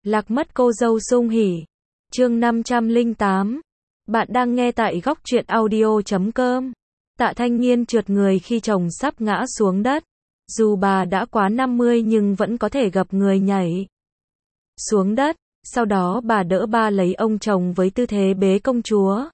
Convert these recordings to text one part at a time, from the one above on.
Lạc mất cô dâu sung hỉ. Chương 508. Bạn đang nghe tại góc truyện audio.com. Tạ Thanh Nghiên trượt người khi chồng sắp ngã xuống đất. Dù bà đã quá 50 nhưng vẫn có thể gập người nhảy xuống đất. Sau đó bà đỡ ba lấy ông chồng với tư thế bế công chúa.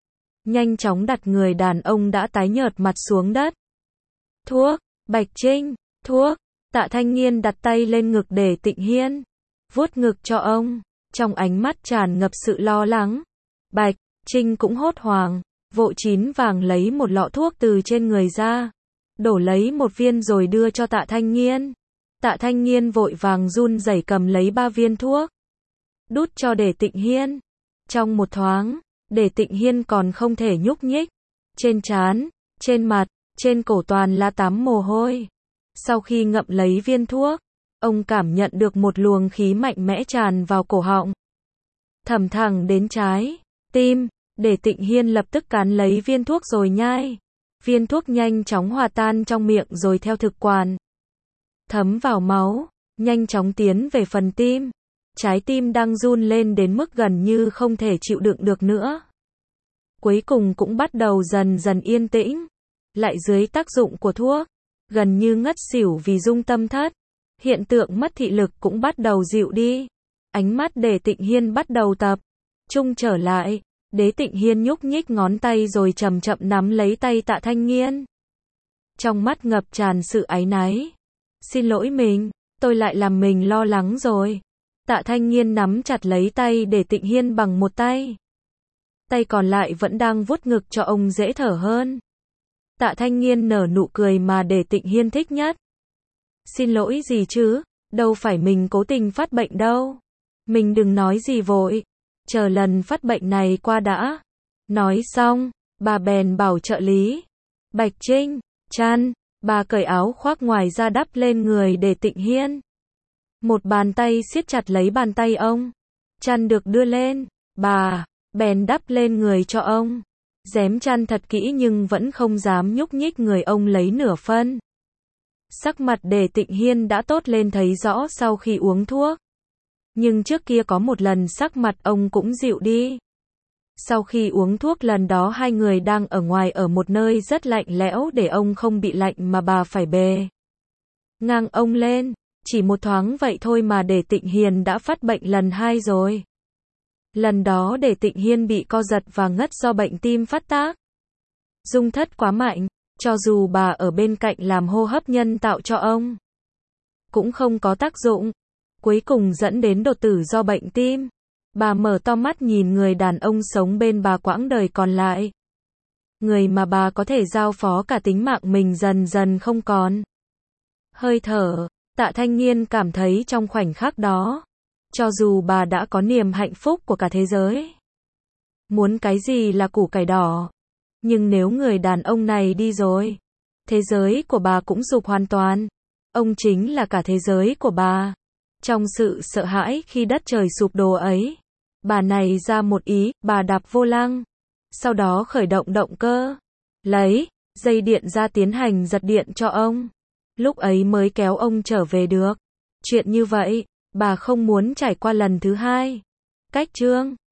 Nhanh chóng đặt người đàn ông đã tái nhợt mặt xuống đất. Thuốc, Bạch Trinh, thuốc. Tạ Thanh Nghiên đặt tay lên ngực để Tịnh Hiên vuốt ngực cho ông, trong ánh mắt tràn ngập sự lo lắng. Bạch Trinh cũng hốt hoảng, vội chín vàng lấy một lọ thuốc từ trên người ra, đổ lấy một viên rồi đưa cho Tạ Thanh Nghiên. Tạ Thanh Nghiên vội vàng run rẩy cầm lấy 3 viên thuốc, đút cho Để Tịnh Hiên. Trong một thoáng, Để Tịnh Hiên còn không thể nhúc nhích. Trên trán, trên mặt, trên cổ toàn là tắm mồ hôi. Sau khi ngậm lấy viên thuốc, ông cảm nhận được một luồng khí mạnh mẽ tràn vào cổ họng, thẩm thẳng đến trái tim. Để Tịnh Hiên lập tức cắn lấy viên thuốc rồi nhai. Viên thuốc nhanh chóng hòa tan trong miệng rồi theo thực quản thấm vào máu, nhanh chóng tiến về phần tim. Trái tim đang run lên đến mức gần như không thể chịu đựng được nữa. Cuối cùng cũng bắt đầu dần dần yên tĩnh. Lại dưới tác dụng của thuốc, gần như ngất xỉu vì rung tâm thất. Hiện tượng mất thị lực cũng bắt đầu dịu đi. Ánh mắt Để Tịnh Hiên bắt đầu tập trung trở lại. Để Tịnh Hiên nhúc nhích ngón tay rồi chậm chậm nắm lấy tay Tạ Thanh Nghiên. Trong mắt ngập tràn sự áy náy. Xin lỗi mình, tôi lại làm mình lo lắng rồi. Tạ Thanh Nghiên nắm chặt lấy tay Để Tịnh Hiên bằng một tay. Tay còn lại vẫn đang vuốt ngực cho ông dễ thở hơn. Tạ Thanh Nghiên nở nụ cười mà Để Tịnh Hiên thích nhất. Xin lỗi gì chứ, đâu phải mình cố tình phát bệnh đâu. Mình đừng nói gì vội, chờ lần phát bệnh này qua đã. Nói xong, bà bèn bảo trợ lý Bạch Trinh, chăn. Bà cởi áo khoác ngoài ra đắp lên người Để Tịnh Hiên. Một bàn tay siết chặt lấy bàn tay ông. Chăn được đưa lên, bà bèn đắp lên người cho ông. Rém chăn thật kỹ nhưng vẫn không dám nhúc nhích người ông lấy nửa phân. Sắc mặt Để Tịnh Hiên đã tốt lên thấy rõ sau khi uống thuốc. Nhưng trước kia có một lần sắc mặt ông cũng dịu đi. Sau khi uống thuốc lần đó hai người đang ở ngoài ở một nơi rất lạnh lẽo để ông không bị lạnh mà bà phải bề ngang ông lên. Chỉ một thoáng vậy thôi mà Để Tịnh Hiên đã phát bệnh lần 2 rồi. Lần đó Để Tịnh Hiên bị co giật và ngất do bệnh tim phát tác. Rung thất quá mạnh, cho dù bà ở bên cạnh làm hô hấp nhân tạo cho ông, cũng không có tác dụng. Cuối cùng dẫn đến đột tử do bệnh tim. Bà mở to mắt nhìn người đàn ông sống bên bà quãng đời còn lại. Người mà bà có thể giao phó cả tính mạng mình dần dần không còn hơi thở. Tạ Thanh Nghiên cảm thấy trong khoảnh khắc đó, cho dù bà đã có niềm hạnh phúc của cả thế giới, muốn cái gì là củ cải đỏ, nhưng nếu người đàn ông này đi rồi, thế giới của bà cũng sụp hoàn toàn. Ông chính là cả thế giới của bà. Trong sự sợ hãi khi đất trời sụp đổ ấy, bà này ra một ý, bà đạp vô lăng, sau đó khởi động động cơ, lấy dây điện ra tiến hành giật điện cho ông. Lúc ấy mới kéo ông trở về được. Chuyện như vậy, bà không muốn trải qua lần thứ 2. Cách chương